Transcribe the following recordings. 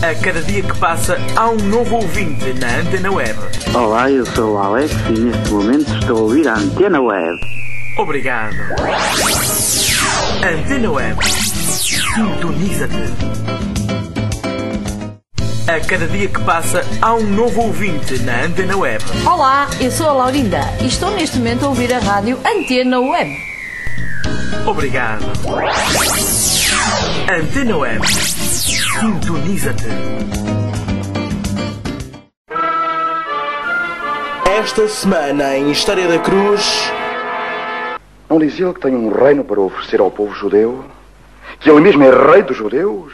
A cada dia que passa, há um novo ouvinte na Antena Web. Olá, eu sou o Alex e neste momento estou a ouvir a Antena Web. Obrigado. Antena Web. Sintoniza-te. A cada dia que passa, há um novo ouvinte na Antena Web. Olá, eu sou a Laurinda e estou neste momento a ouvir a rádio Antena Web. Obrigado. Antena Web. Sintoniza-te. Esta semana em História da Cruz... Não dizia ele que tem um reino para oferecer ao povo judeu? Que ele mesmo é rei dos judeus?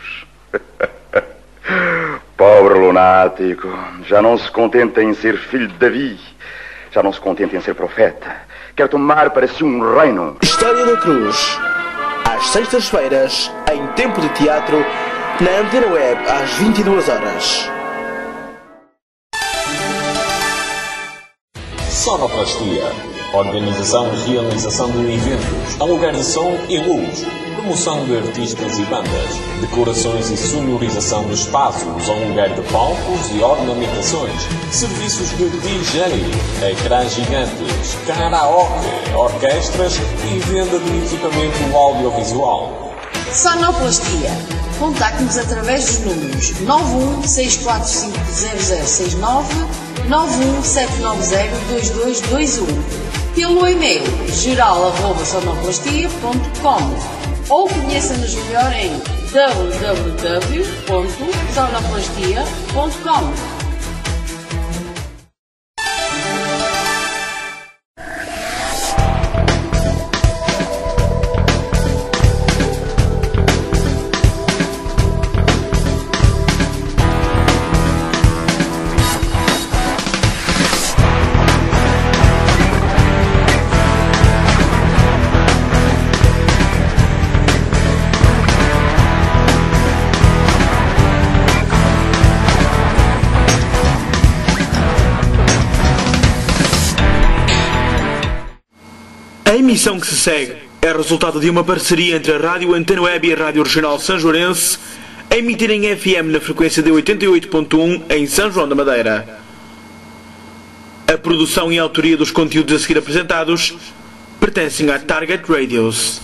Pobre lunático. Já não se contenta em ser filho de Davi. Já não se contenta em ser profeta. Quer tomar para si um reino. História da Cruz. Às sextas-feiras, em tempo de teatro, na Antena Web, às 22 horas. Sonoplastia. Organização e realização de eventos, aluguer de som e luz, promoção de artistas e bandas, decorações e sonorização de espaços, aluguer de palcos e ornamentações, serviços de DJ, ecrãs gigantes, karaoke, orquestras e venda de equipamento audiovisual. Sonoplastia. Contacte-nos através dos números 916450069, 917902221. Pelo e-mail geral@sonoplastia.com ou conheça-nos melhor em www.sonoplastia.com. A emissão que se segue é resultado de uma parceria entre a Rádio Antena Web e a Rádio Regional Sanjoarense, a emitir em FM na frequência de 88.1 em São João da Madeira. A produção e a autoria dos conteúdos a seguir apresentados pertencem à Target Radios.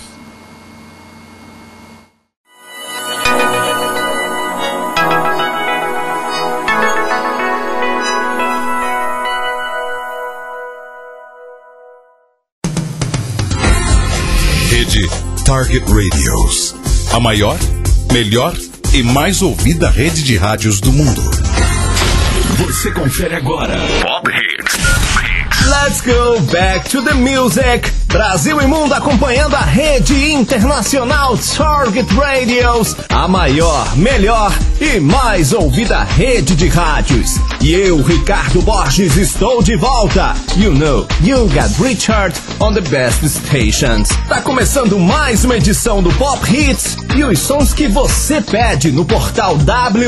Target Radios, a maior, melhor e mais ouvida rede de rádios do mundo. Você confere agora Pop Hits. Let's go back to the music. Brasil e mundo acompanhando a rede internacional Target Radios, a maior, melhor e mais ouvida rede de rádios. E eu, Ricardo Borges, estou de volta. You know, you got Richard on the best stations. Tá começando mais uma edição do Pop Hits e os sons que você pede no portal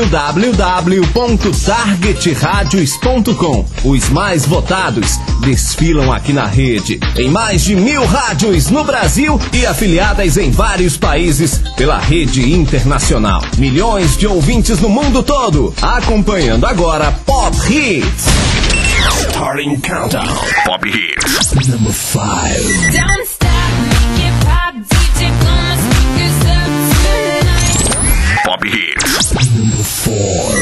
www.targetradios.com. Os mais votados desfilam aqui na rede, em mais de 1000 rádios no Brasil e afiliadas em vários países pela rede internacional. Milhões de ouvintes no mundo todo, acompanhando agora Pop Hits. Starting countdown. Pop Hits. Number 5. Don't stop, make it pop, DJ blow my speakers up tonight. Pop Hits. Number 4.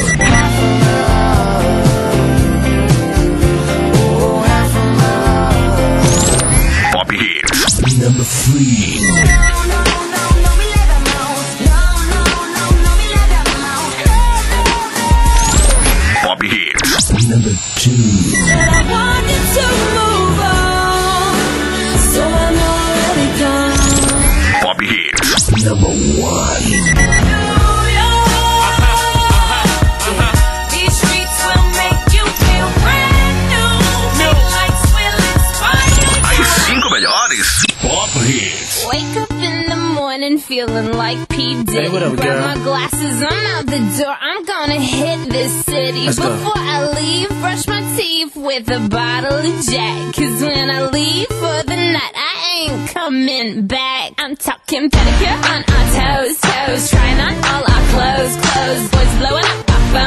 Pop Hits. Number 3. Pop Hits. Number 2. I wanted to move on, so I'm already gone. Pop Hits. Number 1. These streets will make you feel brand new. Lights will inspire. As 5 melhores. Pop Hits. Wake up in the morning feeling like P. Diddy. Hey, what up, Grab girl? my glasses, I'm out the door. I'm gonna hit this city. Let's go. Before I leave, brush my teeth with a bottle of Jack. 'Cause when I leave for the night, I ain't coming back. I'm talking pedicure on our toes, toes. Trying on all our clothes, clothes. Boys blowing up our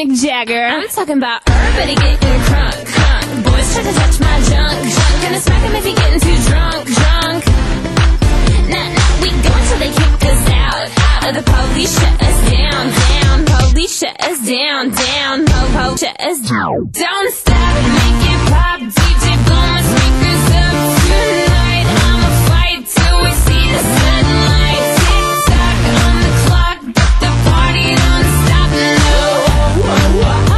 Mick Jagger. I'm talking about everybody getting crunk, crunk. Boys try to touch my junk, junk. Gonna smack him if he getting too drunk, drunk. Nah, we go until they kick us out. Or the police shut us down, down. Police shut us down, down. Po-po shut us down. Don't stop, make it pop. DJ blow my speakers up tonight. I'ma fight till we see the sunlight. Tick-tock on the clock, but the party don't stop, no. Don't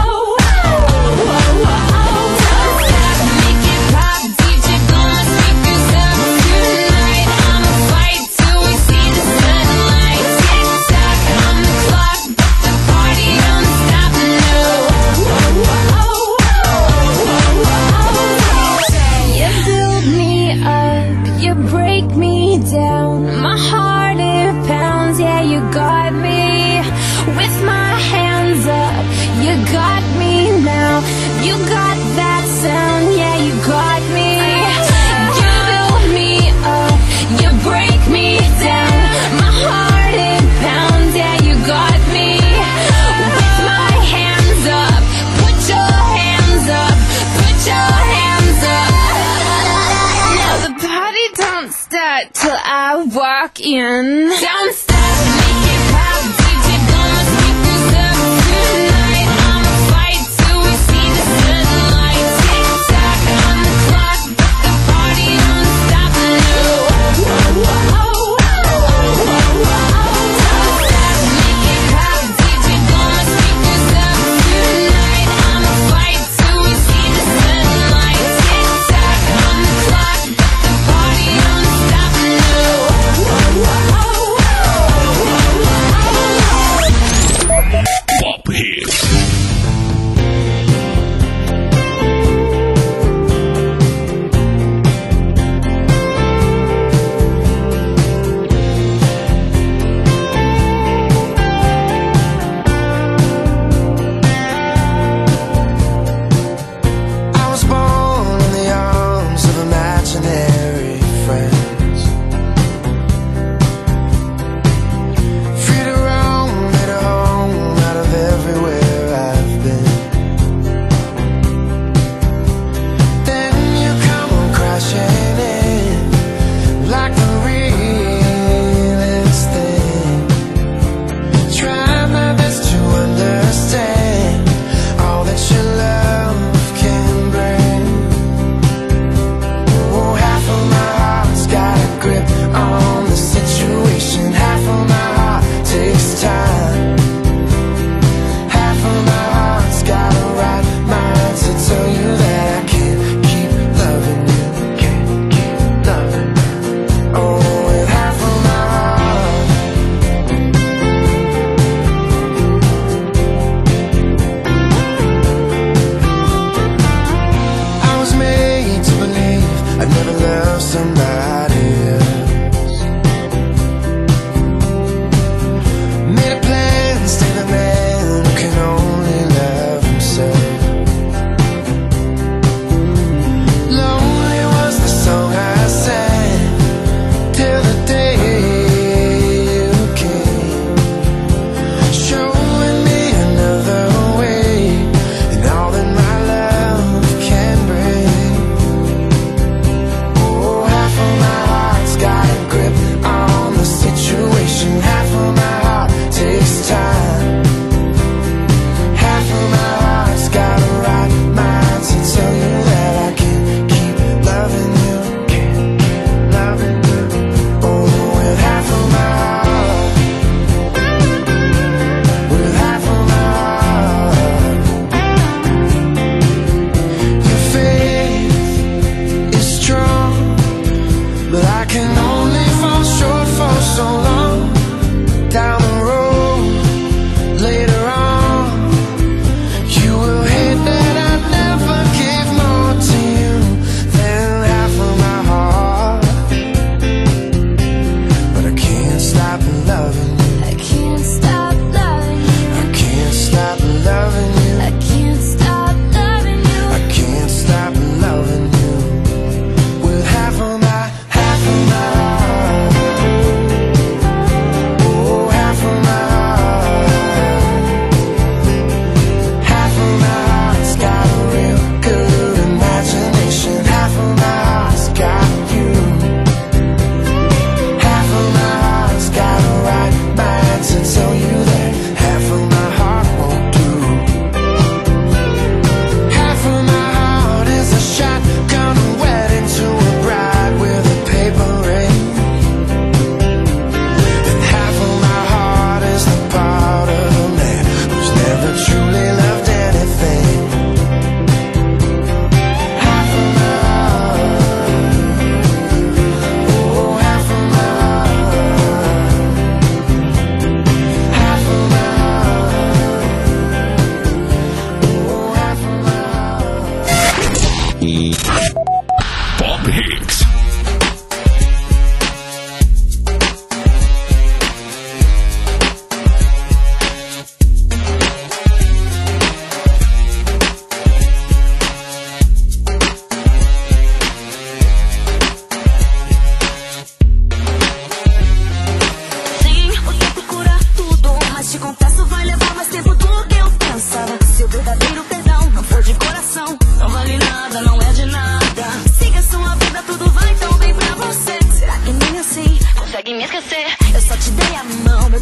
stop, make it pop. DJ blow my speakers up tonight. I'ma fight till we see the sunlight. Tick-tock on the clock, but the party don't stop, no. You build me up, you break me down. My heart it pounds, yeah, you got me. With my hands up, you got me now. You got that sound, yeah, you got me. You build me up, you break me down. My heart it pounds, yeah, you got me. With my hands up, put your hands up, put your hands up. Now the party don't start till I walk in. Don't stop, make it pop. DJ blow my speakers up tonight. I'ma fight till we see the sunlight. Tick-tock on the clock, but the party don't stop, no. Don't stop, make it pop. DJ blow my speakers up tonight. I'ma fight till we see the sunlight. Tick-tock on the clock, but the party don't stop, no.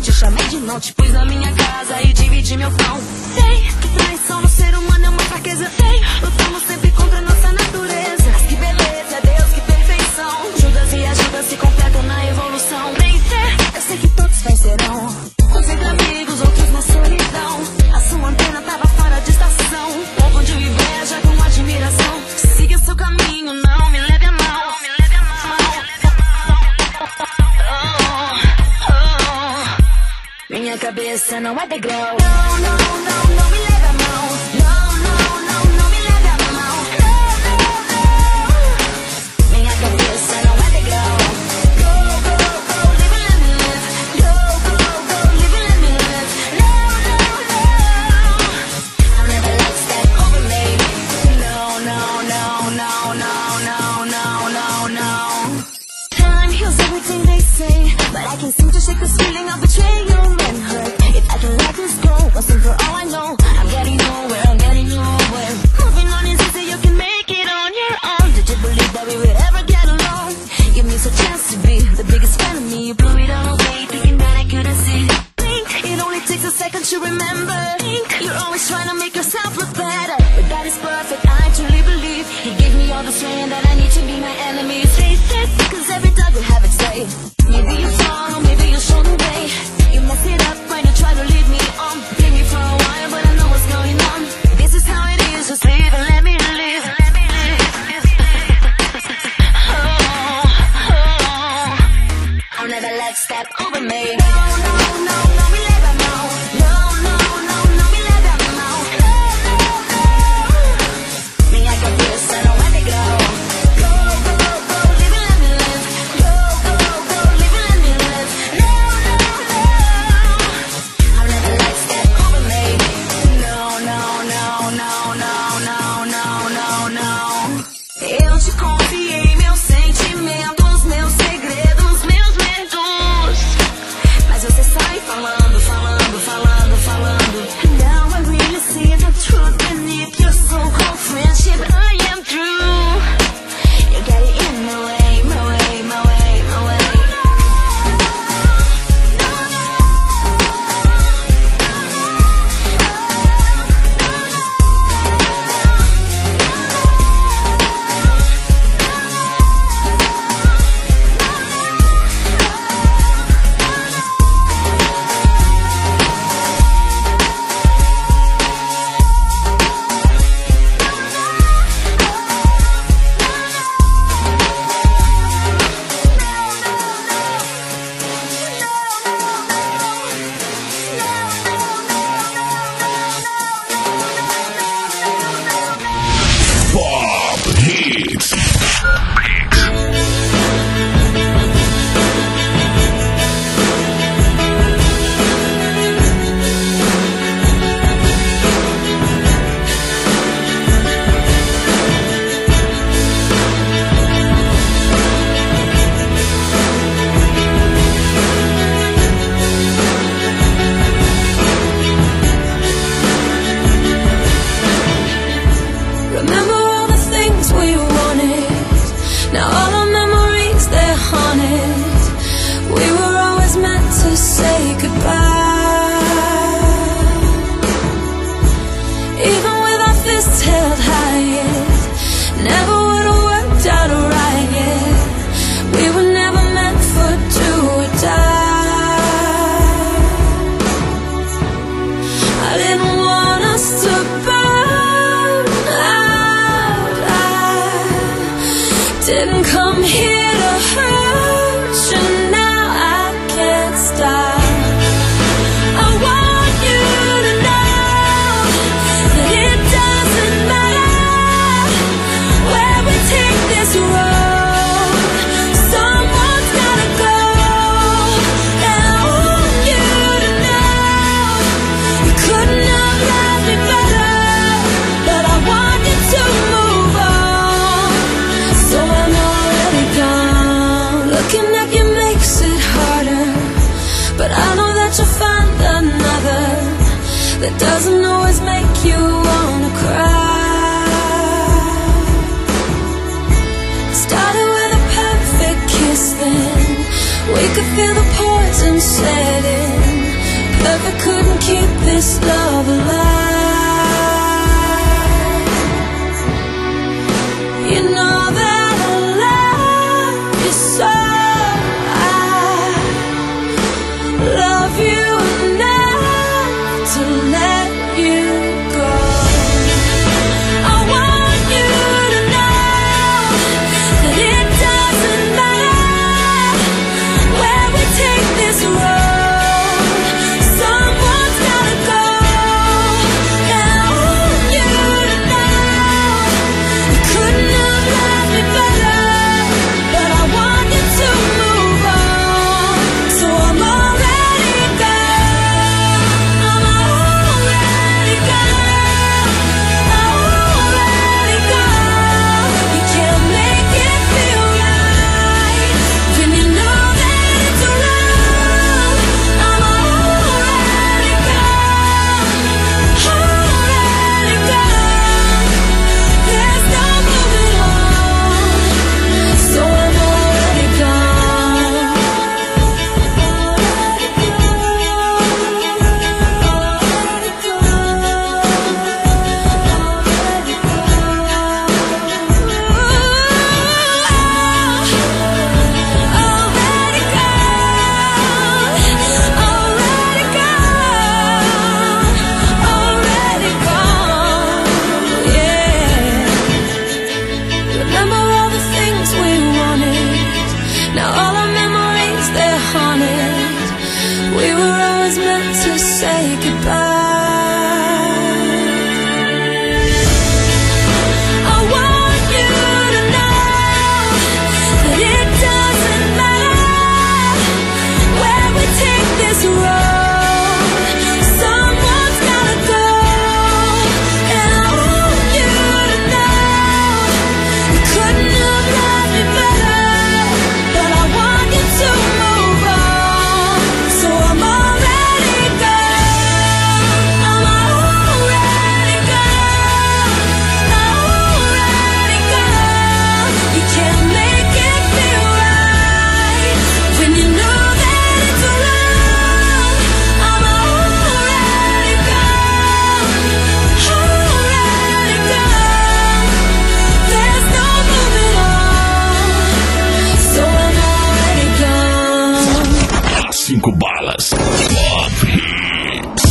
te chamei de não, te pus na minha casa e dividi meu pão. Sei que traição no ser humano é uma fraqueza. Sei, lutamos sempre contra a nossa natureza. Mas que beleza, Deus, que perfeição. Judas e ajudas se completam na evolução. Vencer, eu sei que todos vencerão. Uns entre amigos, outros na solidão. A sua antena tava fora de estação. Povo de inveja com admiração. Siga seu caminho, não me leve a mão. Minha cabeça não é degrau. Não, não, não, não me leve a mão. Não, não, não, não me leve a mão. Não, não, não. Minha cabeça não é degrau. Go, go, go, live and let me live. Go, go, go, live and let me live. No, no, no. I'll never let step over me. No, no, no, no, no, no, no, no, no. Time heals everything they say, but I can't seem to shake this feeling of betrayal. If I can let this go, once and for all I know, I'm getting nowhere, I'm getting nowhere. Moving on is easy, you can make it on your own. Did you believe that we would ever get along? Give me a chance to be the biggest fan of me. You blew it all away, thinking that I couldn't see. Think it only takes a second to remember. Think you're always trying to make yourself look better, but that is perfect, I truly believe. He gave me all the strength that I need to be my enemy. Face it, cause every dog will have its day. Maybe you fall, maybe you show the way. You mess it up when you try to lead me on. Play me for a while, but I know what's going on. This is how it is, just live and let me live. I'll never let step over me. No, no, no, no, me let them know. No, no, no, no, me let them know. No, no, no. Minha cabeça não é degrau. Go, go, go, live and let me live. Go, go, go, live and let me live. No, no, no. I'll never let step over me. No, no, no, no, no, no, no, no, no. Eu te confiei meus sentimentos, meus segredos, meus medos. Mas você sai falando, falando, falando, falando. Now I really see the truth beneath your so-called friendship. I am true. You got it in my way, my way, my way, my way. Bob Hits. Remember all the things we wanted. Now all our memories, they're haunted. We were always meant to say goodbye. Even with our fists held high, yeah, never would have worked out right, yeah. We were never meant for do or die. I didn't want us to burn out. I didn't come here to hurt you. Now I can't stop. I want you to know that it doesn't matter where we take this road. Someone's gotta go, and I want you to know you couldn't have loved me better, but I want you to move on. So I'm already gone. Looking at you makes it harder, but I know that you'll find another that doesn't always make you wanna cry. Started with a perfect kiss, then we could feel the poison setting. that I couldn't keep this love alive. You know that I love you so. I love you enough to let you go. I want you to know that it doesn't matter where we take this road. Someone's gotta go. And I want you to know you couldn't have loved me better, but I want you to move on. So I'm already gone. I'm already gone. Already gone. You can't make it feel right when you know that it's wrong. I'm already gone. Already gone. There's no moving on. So I'm already gone. Remember all the things we wanted. Now all our memories, they're haunted. We were always meant to say goodbye. I want you to know that it doesn't matter where we take this road. Someone's gotta go. And I want you to know you couldn't have loved me better, but I want you to move on. So I'm already gone. I'm already gone. Already gone. You can't make it feel right when you know that it's wrong. I'm already gone. Already gone. There's no moving on. So I'm already gone. 5 balas. Pop Hits.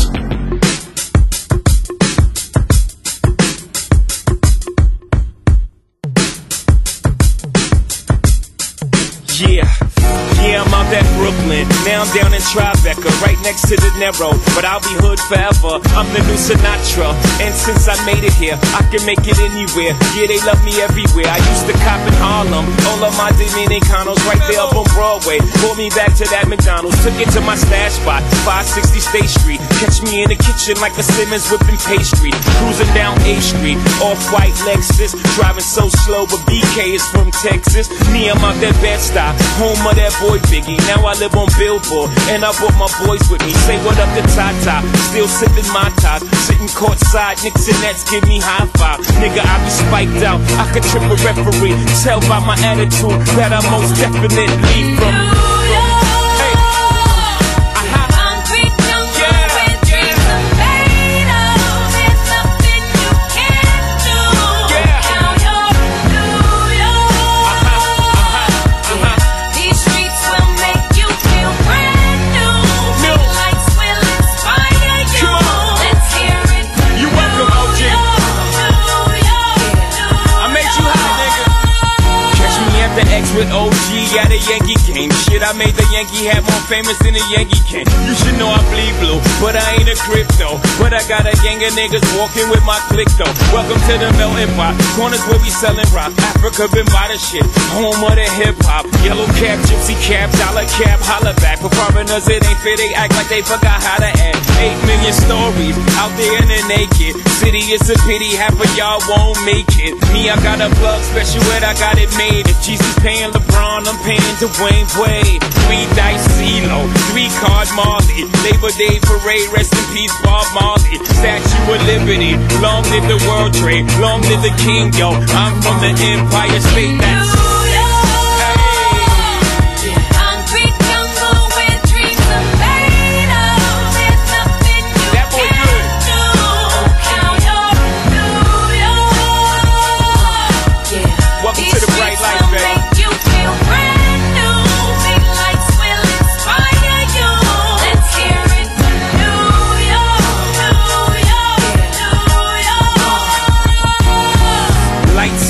Yeah, I'm out at Brooklyn. Now I'm down in Tribeca, right next to the Narrow. But I'll be hood forever. I'm the new Sinatra. And since I made it here, I can make it anywhere. Yeah, they love me everywhere. I used to cop in Harlem. All of my Dominicanos right there up on Broadway. Pulled me back to that McDonald's. Took it to my stash spot, 560 State Street. Catch me in the kitchen like a Simmons whipping pastry. Cruising down A Street, off-white Lexus. Driving so slow, but BK is from Texas. Me, I'm out that Bed-Stuy, home of that boy Biggie. Now I live on Billboard, and I brought my boys with me. Say what up to Tata, still sipping my ties. Sitting courtside, Knicks and Nets give me high five. Nigga, I be spiked out, I could trip a referee. Tell by my attitude that I most definitely from Hey, Concrete jungle with dreams of made of. There's nothing you can't do. Now you're New York. These streets will make you feel brand new. The lights will inspire you. Let's hear it for You welcome, OG. I made you hot, nigga. Catch me at the X with OG at a Yankee game. Shit, I made the Yankee hat more famous than the Yankee can. You should know I bleed blue, but I ain't a crypto. But I got a gang of niggas walking with my click though. Welcome to the melting pot. Corners where we selling rock. Africa been by the shit. Home of the hip hop. Yellow cap, gypsy cap, dollar cap, holla back. For foreigners it ain't fair, they act like they forgot how to act. 8 million stories out there in the naked city. It's a pity half of y'all won't make it. Me, I got a plug special and I got it made. If Jesus paying LeBron, I'm paying Dwayne Wade. 3 dice CeeLo, 3 card Marley. Labor Day parade, rest in peace Bob Marley. Statue of Liberty, long live the World Trade, long live the King, yo. I'm from the Empire State. That's Concrete jungle with dreams of made of. There's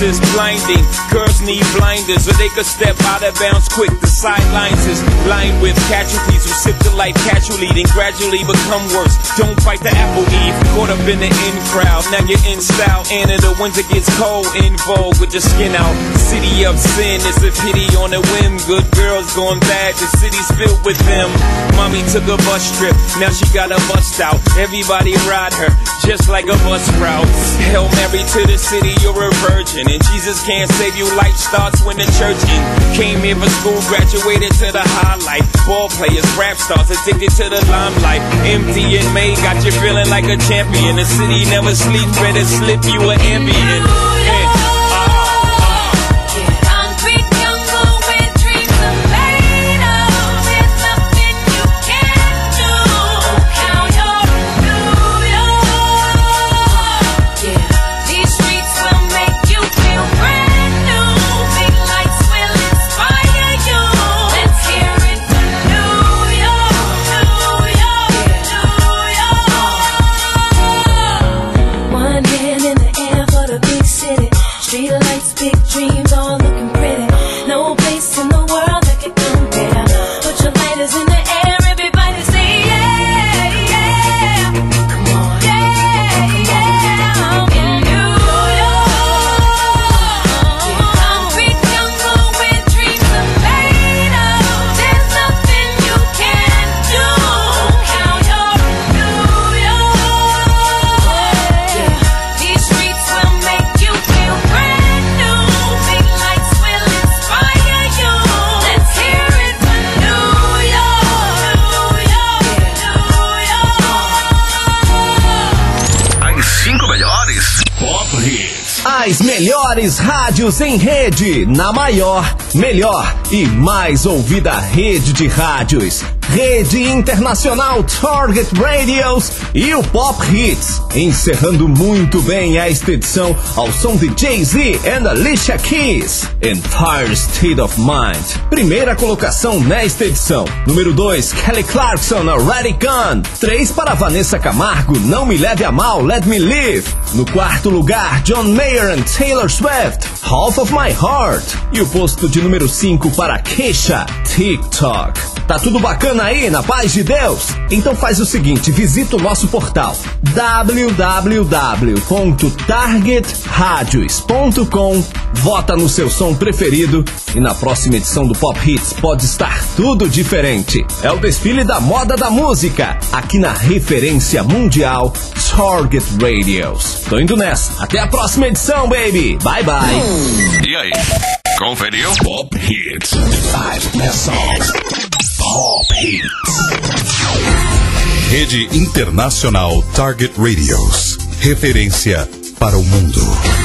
is blinding. Girls need blinders so they could step out of bounds quick. The sidelines is lined with casualties who sip the life casually, then gradually become worse. Don't bite the apple, Eve. Caught up in the in crowd. Now you're in style, and in the winter gets cold. In vogue with your skin out. City of sin, it's a pity on a whim. Good girls going bad, the city's filled with them. Mommy took a bus trip, now she got a bust out. Everybody ride her, just like a bus route. Hail Mary to the city, you're a virgin, and Jesus can't save you. Life starts when the church in. Came here for school, graduated to the highlight. Ball players, rap stars, addicted to the limelight. Empty in May, got you feeling like a champion. The city never sleeps, better slip you an ambient. As melhores rádios em rede, na maior, melhor e mais ouvida rede de rádios. Rede Internacional Target Radios e o Pop Hits, encerrando muito bem esta edição ao som de Jay-Z and Alicia Keys, Entire State of Mind. Primeira colocação nesta edição. Número 2, Kelly Clarkson, Already Gone. 3 para Vanessa Camargo, Não Me Leve a Mal, Let Me Live. No quarto lugar, John Mayer and Taylor Swift, Half of My Heart. E o posto de número 5 para Kesha, TikTok. Tá tudo bacana aí, na paz de Deus? Então faz o seguinte, visita o nosso portal www.targetradios.com, vota no seu som preferido e na próxima edição do Pop Hits pode estar tudo diferente. É o desfile da moda da música, aqui na referência mundial Target Radios. Tô indo nessa. Até a próxima edição, baby. Bye, bye. E aí? Conferiu? Pop Hits. 5 best songs. Pop Hits. Rede Internacional Target Radios. Referência para o mundo.